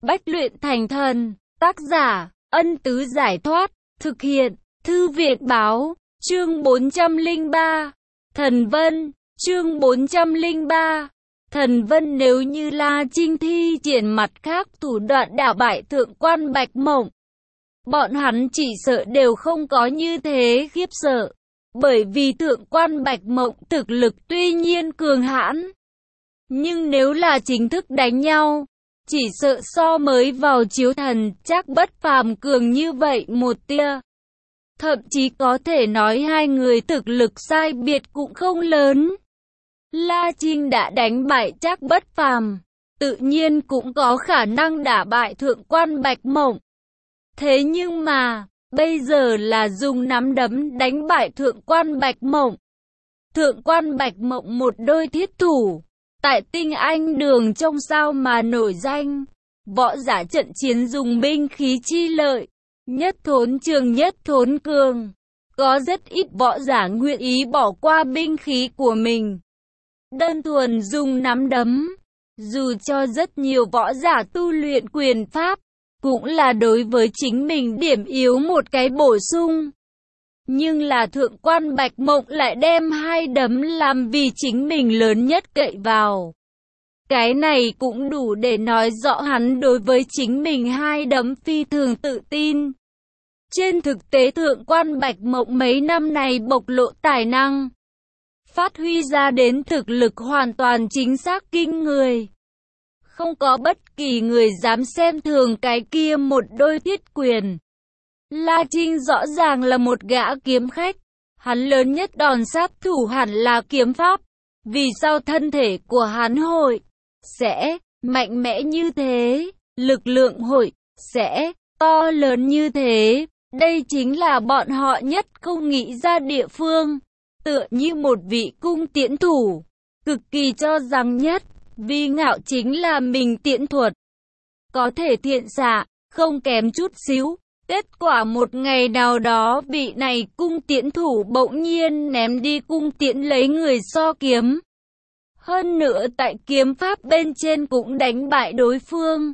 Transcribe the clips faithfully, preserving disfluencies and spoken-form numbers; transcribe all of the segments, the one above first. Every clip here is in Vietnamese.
Bách luyện thành thần. Tác giả, Ân Tứ Giải Thoát. Thực hiện, Thư viện Báo. Chương bốn trăm lẻ ba. Thần Vân. Chương bốn trăm lẻ ba. Thần Vân. Nếu như La Trinh thi triển mặt khác thủ đoạn đả bại thượng quan Bạch Mộng, bọn hắn chỉ sợ đều không có như thế khiếp sợ. Bởi vì thượng quan Bạch Mộng thực lực tuy nhiên cường hãn, nhưng nếu là chính thức đánh nhau, chỉ sợ so mới vào chiếu thần chắc bất phàm cường như vậy một tia. Thậm chí có thể nói hai người thực lực sai biệt cũng không lớn. La Trinh đã đánh bại chắc bất phàm, tự nhiên cũng có khả năng đả bại thượng quan Bạch Mộng. Thế nhưng mà, bây giờ là dùng nắm đấm đánh bại thượng quan Bạch Mộng. Thượng quan Bạch Mộng một đôi thiết thủ, tại tinh anh đường trong sao mà nổi danh. Võ giả trận chiến dùng binh khí chi lợi, nhất thốn trường nhất thốn cường. Có rất ít võ giả nguyện ý bỏ qua binh khí của mình, đơn thuần dùng nắm đấm. Dù cho rất nhiều võ giả tu luyện quyền pháp, cũng là đối với chính mình điểm yếu một cái bổ sung. Nhưng là thượng quan Bạch Mộng lại đem hai đấm làm vì chính mình lớn nhất cậy vào. Cái này cũng đủ để nói rõ hắn đối với chính mình hai đấm phi thường tự tin. Trên thực tế thượng quan Bạch Mộng mấy năm này bộc lộ tài năng, phát huy ra đến thực lực hoàn toàn chính xác kinh người. Không có bất kỳ người dám xem thường cái kia một đôi thiết quyền. La Trinh rõ ràng là một gã kiếm khách, hắn lớn nhất đòn sát thủ hẳn là kiếm pháp. Vì sao thân thể của hắn hội sẽ mạnh mẽ như thế, lực lượng hội sẽ to lớn như thế? Đây chính là bọn họ nhất không nghĩ ra địa phương. Tựa như một vị cung tiễn thủ, cực kỳ cho rằng nhất vì ngạo chính là mình tiễn thuật có thể thiện xạ, không kém chút xíu. Kết quả một ngày nào đó vị này cung tiễn thủ bỗng nhiên ném đi cung tiễn lấy người so kiếm. Hơn nữa tại kiếm pháp bên trên cũng đánh bại đối phương.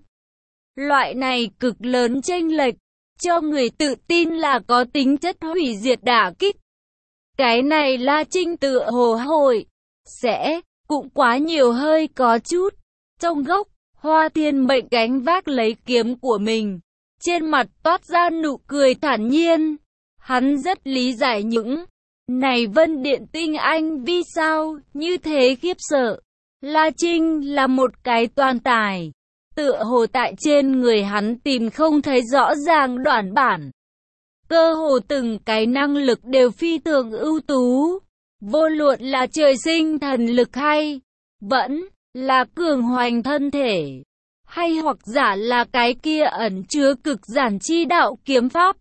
Loại này cực lớn chênh lệch, cho người tự tin là có tính chất hủy diệt đả kích. Cái này La Trinh tựa hồ hội sẽ cũng quá nhiều hơi có chút. Trong góc, Hoa Thiên Mệnh gánh vác lấy kiếm của mình, trên mặt toát ra nụ cười thản nhiên. Hắn rất lý giải những này Vân Điện tinh anh vì sao như thế khiếp sợ. La Trinh là một cái toàn tài, tựa hồ tại trên người hắn tìm không thấy rõ ràng đoạn bản. Cơ hồ từng cái năng lực đều phi thường ưu tú. Vô luận là trời sinh thần lực hay vẫn là cường hoành thân thể, hay hoặc giả là cái kia ẩn chứa cực giản chi đạo kiếm pháp,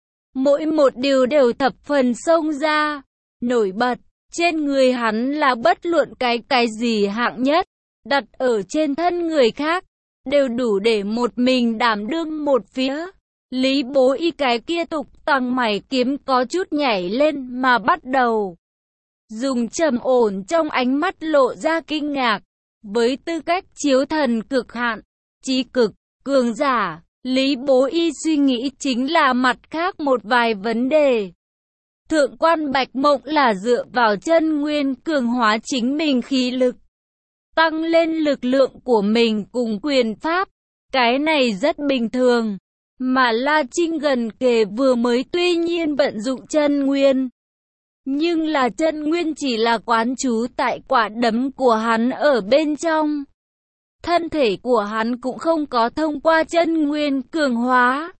mỗi một điều đều thập phần xông ra, nổi bật. Trên người hắn là bất luận cái cái gì hạng nhất, đặt ở trên thân người khác, đều đủ để một mình đảm đương một phía. Lý Bố Y cái kia tục tăng mày kiếm có chút nhảy lên mà bắt đầu dùng trầm ổn trong ánh mắt lộ ra kinh ngạc. Với tư cách chiếu thần cực hạn, chí cực, cường giả, Lý Bố Y suy nghĩ chính là mặt khác một vài vấn đề. Thượng quan Bạch Mộng là dựa vào chân nguyên cường hóa chính mình khí lực, tăng lên lực lượng của mình cùng quyền pháp. Cái này rất bình thường. Mà La Trinh gần kề vừa mới tuy nhiên vận dụng chân nguyên, nhưng là chân nguyên chỉ là quán trú tại quả đấm của hắn ở bên trong. Thân thể của hắn cũng không có thông qua chân nguyên cường hóa.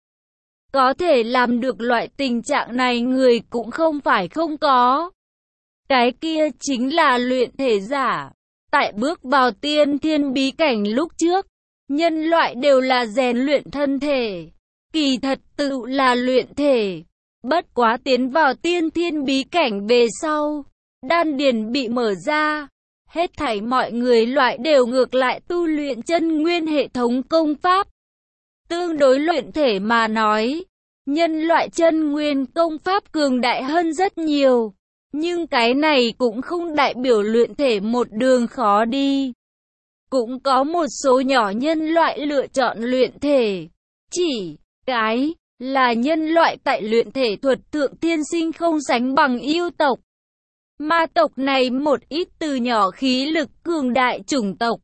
Có thể làm được loại tình trạng này người cũng không phải không có. Cái kia chính là luyện thể giả. Tại bước vào tiên thiên bí cảnh lúc trước, nhân loại đều là rèn luyện thân thể. Kỳ thật tự là luyện thể. Bất quá tiến vào tiên thiên bí cảnh về sau, đan điền bị mở ra. Hết thảy mọi người loại đều ngược lại tu luyện chân nguyên hệ thống công pháp. Tương đối luyện thể mà nói, nhân loại chân nguyên công pháp cường đại hơn rất nhiều. Nhưng cái này cũng không đại biểu luyện thể một đường khó đi. cũng có một số nhỏ nhân loại lựa chọn luyện thể. Chỉ cái là nhân loại tại luyện thể thuật thượng tiên sinh không sánh bằng yêu tộc. Ma tộc này một ít từ nhỏ khí lực cường đại chủng tộc.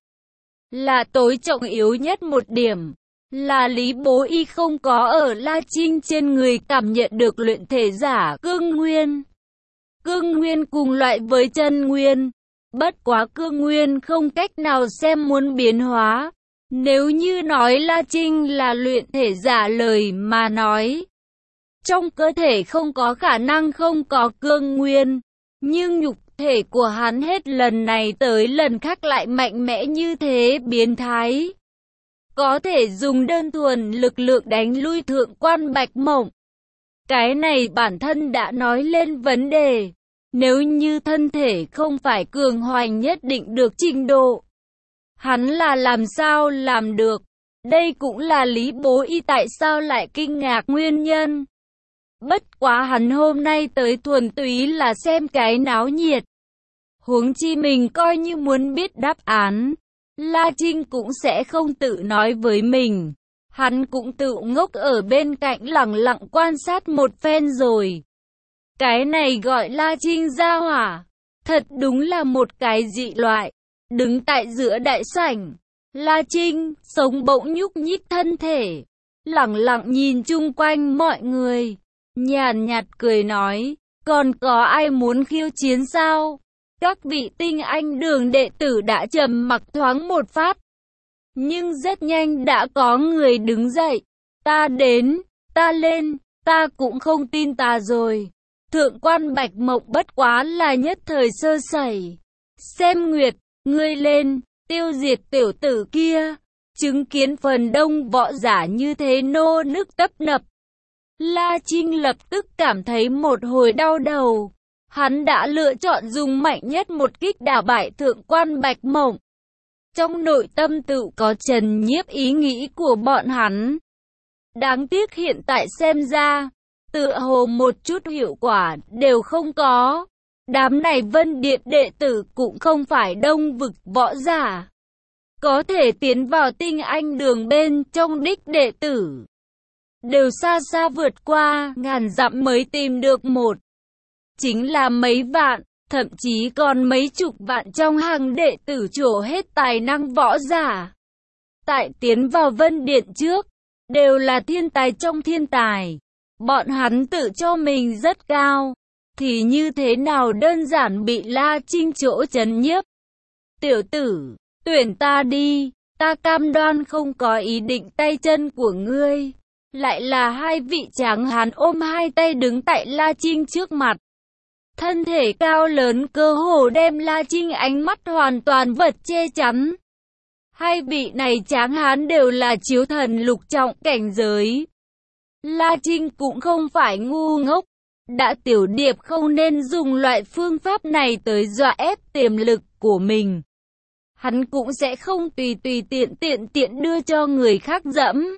Là tối trọng yếu nhất một điểm. Là Lý Bố Y không có ở La Trinh trên người cảm nhận được luyện thể giả cương nguyên. Cương nguyên cùng loại với chân nguyên. Bất quá cương nguyên không cách nào xem muốn biến hóa. Nếu như nói La Trinh là luyện thể giả lời mà nói, trong cơ thể không có khả năng không có cương nguyên. Nhưng nhục thể của hắn hết lần này tới lần khác lại mạnh mẽ như thế biến thái. Có thể dùng đơn thuần lực lượng đánh lui thượng quan Bạch Mộng. Cái này bản thân đã nói lên vấn đề. Nếu như thân thể không phải cường hoành nhất định được trình độ, hắn là làm sao làm được. Đây cũng là Lý Bố Y tại sao lại kinh ngạc nguyên nhân. Bất quá hắn hôm nay tới thuần túy là xem cái náo nhiệt. Huống chi mình coi như muốn biết đáp án, La Trinh cũng sẽ không tự nói với mình. Hắn cũng tự ngốc ở bên cạnh lặng lặng quan sát một phen rồi. Cái này gọi La Trinh gia hỏa. Thật đúng là một cái dị loại. Đứng tại giữa đại sảnh, La Trinh sống bỗng nhúc nhích thân thể, lặng lặng nhìn chung quanh mọi người, nhàn nhạt cười nói, còn có ai muốn khiêu chiến sao? Các vị tinh anh đường đệ tử đã trầm mặc thoáng một phát. Nhưng rất nhanh đã có người đứng dậy. Ta đến, ta lên, ta cũng không tin ta rồi. Thượng quan Bạch Mộng bất quá là nhất thời sơ sẩy. Xem Nguyệt, ngươi lên, tiêu diệt tiểu tử kia. Chứng kiến phần đông võ giả như thế nô nức tấp nập. La Trinh lập tức cảm thấy một hồi đau đầu. Hắn đã lựa chọn dùng mạnh nhất một kích đả bại thượng quan Bạch Mộng. Trong nội tâm tự có trần nhiếp ý nghĩ của bọn hắn. Đáng tiếc hiện tại xem ra, tựa hồ một chút hiệu quả đều không có. Đám này Vân Điện đệ tử cũng không phải đông vực võ giả. Có thể tiến vào tinh anh đường bên trong đích đệ tử. Đều xa xa vượt qua ngàn dặm mới tìm được một. Chính là mấy vạn, thậm chí còn mấy chục vạn trong hàng đệ tử trổ hết tài năng võ giả. Tại tiến vào Vân Điện trước, đều là thiên tài trong thiên tài. Bọn hắn tự cho mình rất cao, thì như thế nào đơn giản bị La Trinh chỗ chấn nhiếp. Tiểu tử, tuyển ta đi, ta cam đoan không có ý định tay chân của ngươi. Lại là hai vị tráng hán ôm hai tay đứng tại La Trinh trước mặt. Thân thể cao lớn cơ hồ đem La Trinh ánh mắt hoàn toàn vật che chắn. Hai vị này tráng hán đều là chiếu thần lục trọng cảnh giới. La Trinh cũng không phải ngu ngốc. Đã tiểu điệp không nên dùng loại phương pháp này tới dọa ép tiềm lực của mình. Hắn cũng sẽ không tùy tùy tiện tiện tiện đưa cho người khác dẫm.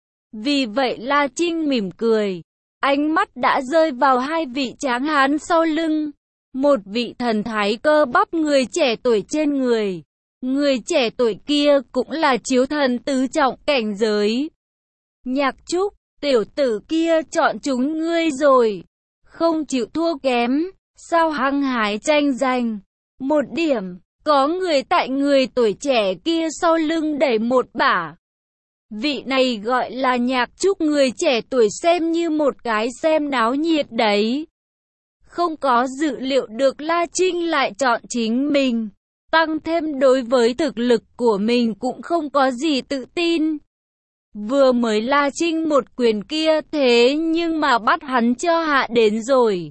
Vì vậy La Trinh mỉm cười. Ánh mắt đã rơi vào hai vị tráng hán sau lưng. Một vị thần thái cơ bắp người trẻ tuổi trên người. Người trẻ tuổi kia cũng là chiếu thần tứ trọng cảnh giới. Nhạc Trúc, tiểu tử kia chọn chúng ngươi rồi. Không chịu thua kém, sao hăng hái tranh giành. Một điểm, có người tại người tuổi trẻ kia sau lưng đẩy một bả. Vị này gọi là Nhạc Trúc, người trẻ tuổi xem như một cái xem náo nhiệt đấy. Không có dự liệu được La Trinh lại chọn chính mình. Tăng thêm đối với thực lực của mình cũng không có gì tự tin. Vừa mới La Trinh một quyền kia thế nhưng mà bắt hắn cho hạ đến rồi.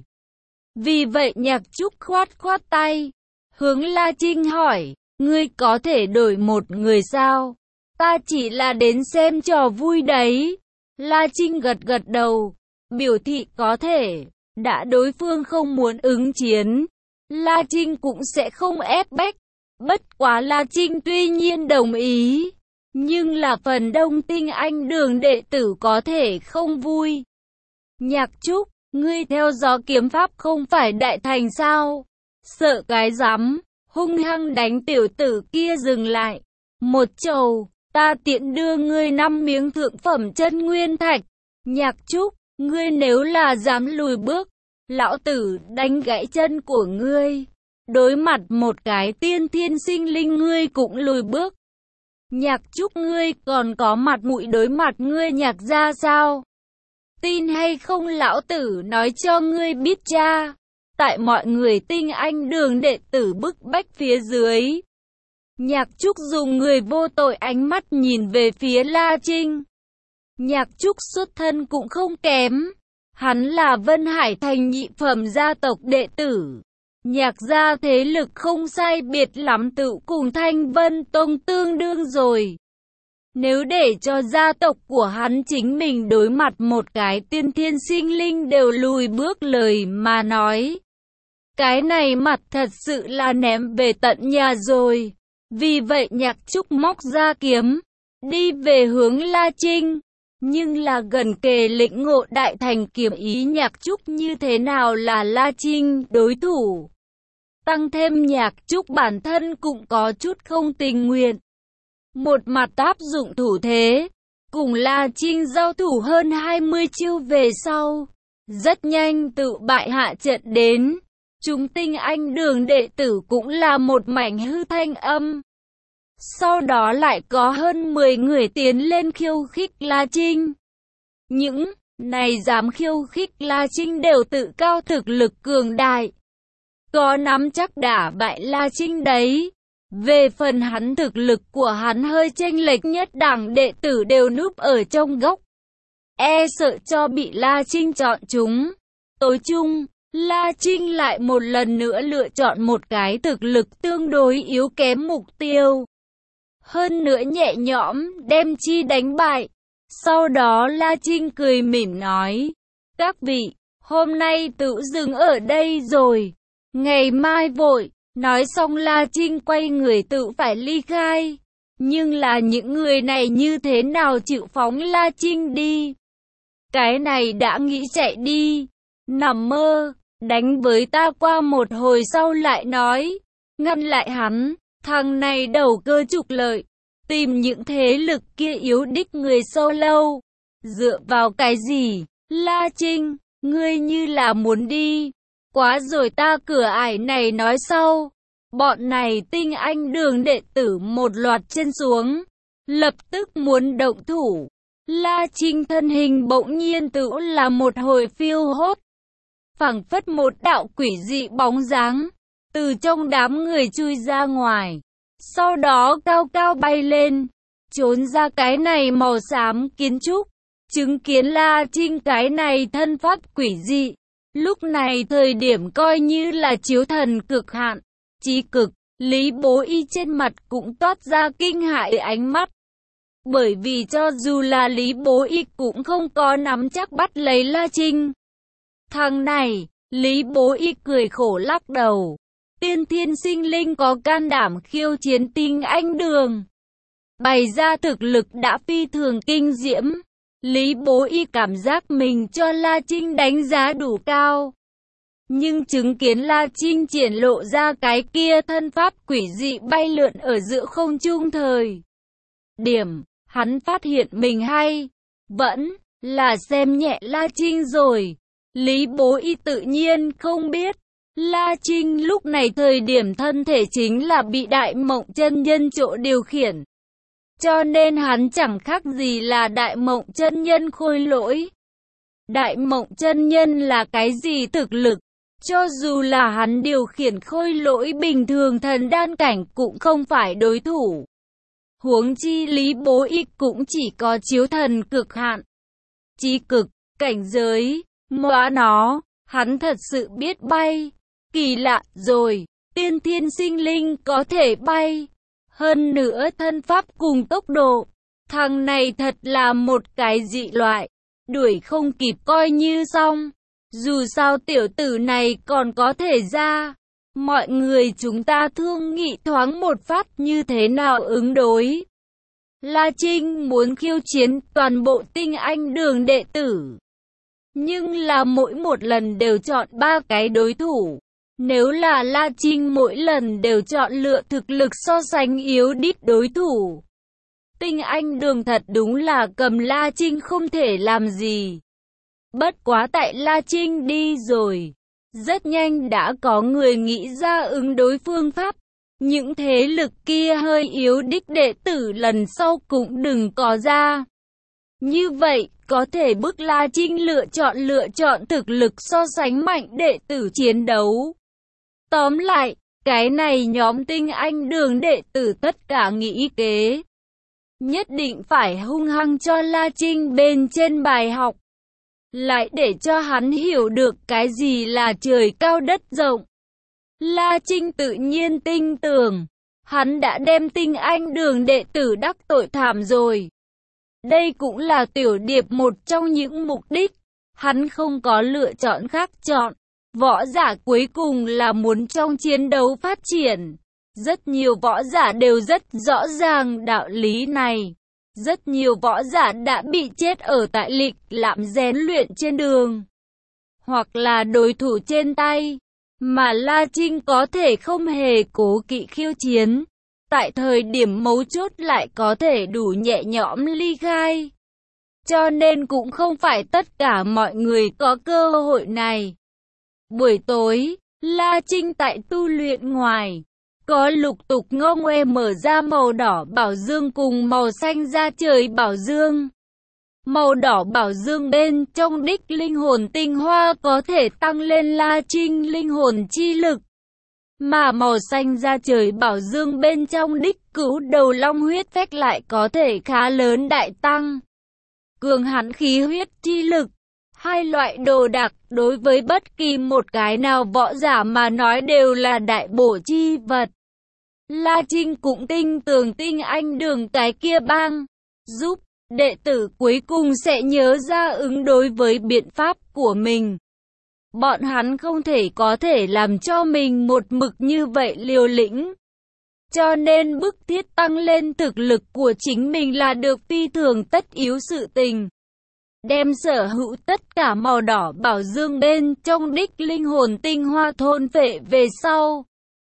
Vì vậy Nhạc Trúc khoát khoát tay. Hướng La Trinh hỏi, ngươi có thể đổi một người sao? Ta chỉ là đến xem trò vui đấy. La Trinh gật gật đầu, biểu thị có thể. Đã đối phương không muốn ứng chiến, La Trinh cũng sẽ không ép bách. Bất quá La Trinh tuy nhiên đồng ý, nhưng là phần đông tinh anh đường đệ tử có thể không vui. Nhạc Trúc, ngươi theo gió kiếm pháp không phải đại thành sao? Sợ cái rắm, hung hăng đánh tiểu tử kia dừng lại. một chầu, ta tiện đưa ngươi năm miếng thượng phẩm chân nguyên thạch. Nhạc Trúc, ngươi nếu là dám lùi bước, lão tử đánh gãy chân của ngươi. Đối mặt một cái tiên thiên sinh linh ngươi cũng lùi bước. Nhạc Trúc, ngươi còn có mặt mũi đối mặt ngươi Nhạc gia sao? Tin hay không lão tử nói cho ngươi biết cha. Tại mọi người Tinh Anh Đường đệ tử bức bách phía dưới, Nhạc Trúc dùng người vô tội ánh mắt nhìn về phía La Trinh. Nhạc Trúc xuất thân cũng không kém. Hắn là Vân Hải Thành nhị phẩm gia tộc đệ tử. Nhạc gia thế lực không sai biệt lắm tự cùng Thanh Vân Tông tương đương rồi. Nếu để cho gia tộc của hắn chính mình đối mặt một cái tiên thiên sinh linh đều lùi bước lời mà nói, cái này mặt thật sự là ném về tận nhà rồi. Vì vậy Nhạc Trúc móc ra kiếm, đi về hướng La Trinh. Nhưng là gần kề lĩnh ngộ đại thành kiếm ý, Nhạc Trúc như thế nào là La Trinh đối thủ. Tăng thêm Nhạc Trúc bản thân cũng có chút không tình nguyện. Một mặt áp dụng thủ thế, cùng La Trinh giao thủ hơn hai mươi chiêu về sau, rất nhanh tự bại hạ trận đến. Chúng Tinh Anh Đường đệ tử cũng là một mảnh hư thanh âm. Sau đó lại có hơn mười người tiến lên khiêu khích La Trinh. Những này dám khiêu khích La Trinh đều tự cao thực lực cường đại, có nắm chắc đả bại La Trinh đấy. Về phần hắn, thực lực của hắn hơi chênh lệch, nhất đẳng đệ tử đều núp ở trong góc, e sợ cho bị La Trinh chọn chúng. Tối chung, La Trinh lại một lần nữa lựa chọn một cái thực lực tương đối yếu kém mục tiêu, hơn nữa nhẹ nhõm đem chi đánh bại. Sau đó La Trinh cười mỉm nói, các vị, hôm nay tự dừng ở đây rồi, ngày mai vội. Nói xong La Trinh quay người tự phải ly khai. Nhưng là những người này như thế nào chịu phóng La Trinh đi? Cái này đã nghĩ chạy đi. Nằm mơ, đánh với ta qua một hồi sau lại nói. Ngăn lại hắn, thằng này đầu cơ trục lợi. Tìm những thế lực kia yếu đích người sâu lâu. Dựa vào cái gì? La Trinh, ngươi như là muốn đi. Quá rồi ta cửa ải này nói sau. Bọn này Tinh Anh Đường đệ tử một loạt chân xuống, lập tức muốn động thủ. La Trinh thân hình bỗng nhiên tự là một hồi phiêu hốt, phảng phất một đạo quỷ dị bóng dáng, từ trong đám người chui ra ngoài, sau đó cao cao bay lên, trốn ra cái này màu xám kiến trúc. Chứng kiến La Trinh cái này thân pháp quỷ dị, lúc này thời điểm coi như là chiếu thần cực hạn, chí cực, Lý Bố Y trên mặt cũng toát ra kinh hãi ánh mắt. Bởi vì cho dù là Lý Bố Y cũng không có nắm chắc bắt lấy La Trinh. Thằng này, Lý Bố Y cười khổ lắc đầu. Tiên thiên sinh linh có can đảm khiêu chiến Tinh Anh Đường, bày ra thực lực đã phi thường kinh diễm. Lý Bố Y cảm giác mình cho La Trinh đánh giá đủ cao. Nhưng chứng kiến La Trinh triển lộ ra cái kia thân pháp quỷ dị bay lượn ở giữa không trung thời điểm, hắn phát hiện mình hay vẫn là xem nhẹ La Trinh rồi. Lý Bố Y tự nhiên không biết, La Trinh lúc này thời điểm thân thể chính là bị Đại Mộng Chân Nhân chỗ điều khiển. Cho nên hắn chẳng khác gì là Đại Mộng Chân Nhân khôi lỗi. Đại Mộng Chân Nhân là cái gì thực lực? Cho dù là hắn điều khiển khôi lỗi bình thường thần đan cảnh cũng không phải đối thủ. Huống chi Lý Bố Y cũng chỉ có chiếu thần cực hạn, chí cực, cảnh giới, móa nó, hắn thật sự biết bay. Kỳ lạ rồi, tiên thiên sinh linh có thể bay. Hơn nữa thân pháp cùng tốc độ, thằng này thật là một cái dị loại, đuổi không kịp coi như xong. Dù sao tiểu tử này còn có thể ra. Mọi người chúng ta thương nghị thoáng một phát như thế nào ứng đối. La Trinh muốn khiêu chiến toàn bộ Tinh Anh Đường đệ tử, nhưng là mỗi một lần đều chọn ba cái đối thủ. Nếu là La Trinh mỗi lần đều chọn lựa thực lực so sánh yếu đít đối thủ, Tinh Anh Đường thật đúng là cầm La Trinh không thể làm gì. Bất quá tại La Trinh đi rồi, rất nhanh đã có người nghĩ ra ứng đối phương pháp. Những thế lực kia hơi yếu đích đệ tử lần sau cũng đừng có ra. Như vậy, có thể bức La Trinh lựa chọn lựa chọn thực lực so sánh mạnh đệ tử chiến đấu. Tóm lại, cái này nhóm Tinh Anh Đường đệ tử tất cả nghĩ kế. Nhất định phải hung hăng cho La Trinh bên trên bài học. Lại để cho hắn hiểu được cái gì là trời cao đất rộng. La Trinh tự nhiên tin tưởng, hắn đã đem Tinh Anh Đường đệ tử đắc tội thảm rồi. Đây cũng là Tiểu Điệp một trong những mục đích, hắn không có lựa chọn khác chọn. Võ giả cuối cùng là muốn trong chiến đấu phát triển. Rất nhiều võ giả đều rất rõ ràng đạo lý này. Rất nhiều võ giả đã bị chết ở tại lịch lãm rèn luyện trên đường, hoặc là đối thủ trên tay. Mà La Trinh có thể không hề cố kỵ khiêu chiến, tại thời điểm mấu chốt lại có thể đủ nhẹ nhõm ly khai. Cho nên cũng không phải tất cả mọi người có cơ hội này. Buổi tối, La Trinh tại tu luyện ngoài, có lục tục ngô ngoe mở ra màu đỏ bảo dương cùng màu xanh da trời bảo dương. Màu đỏ bảo dương bên trong đích linh hồn tinh hoa có thể tăng lên La Trinh linh hồn chi lực. Mà màu xanh da trời bảo dương bên trong đích cửu đầu long huyết phách lại có thể khá lớn đại tăng cường hãn khí huyết chi lực. Hai loại đồ đạc đối với bất kỳ một cái nào võ giả mà nói đều là đại bổ chi vật. La Trinh cũng tin tưởng Tinh Anh Đường cái kia bang giúp đệ tử cuối cùng sẽ nhớ ra ứng đối với biện pháp của mình. Bọn hắn không thể có thể làm cho mình một mực như vậy liều lĩnh. Cho nên bức thiết tăng lên thực lực của chính mình là được phi thường tất yếu sự tình. Đem sở hữu tất cả màu đỏ bảo dương bên trong đích linh hồn tinh hoa thôn phệ về sau.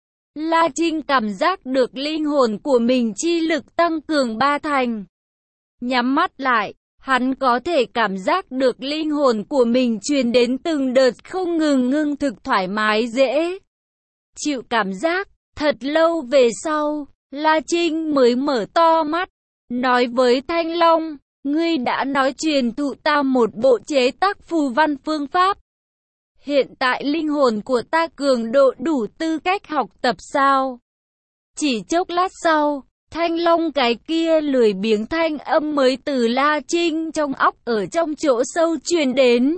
La Trinh cảm giác được linh hồn của mình chi lực tăng cường ba thành. Nhắm mắt lại, hắn có thể cảm giác được linh hồn của mình truyền đến từng đợt không ngừng ngưng thực thoải mái dễ chịu cảm giác. Thật lâu về sau, La Trinh mới mở to mắt, nói với Thanh Long, ngươi đã nói truyền thụ ta một bộ chế tác phù văn phương pháp. Hiện tại linh hồn của ta cường độ đủ tư cách học tập sao? Chỉ chốc lát sau, Thanh Long cái kia lười biếng thanh âm mới từ La Trinh trong óc ở trong chỗ sâu truyền đến.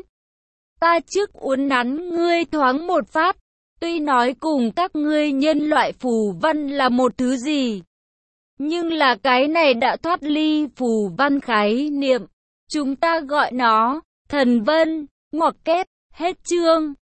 Ta trước uốn nắn ngươi thoáng một phát, tuy nói cùng các ngươi nhân loại phù văn là một thứ gì, nhưng là cái này đã thoát ly phù văn khái niệm. Chúng ta gọi nó thần vân, ngoặc kép, hết chương.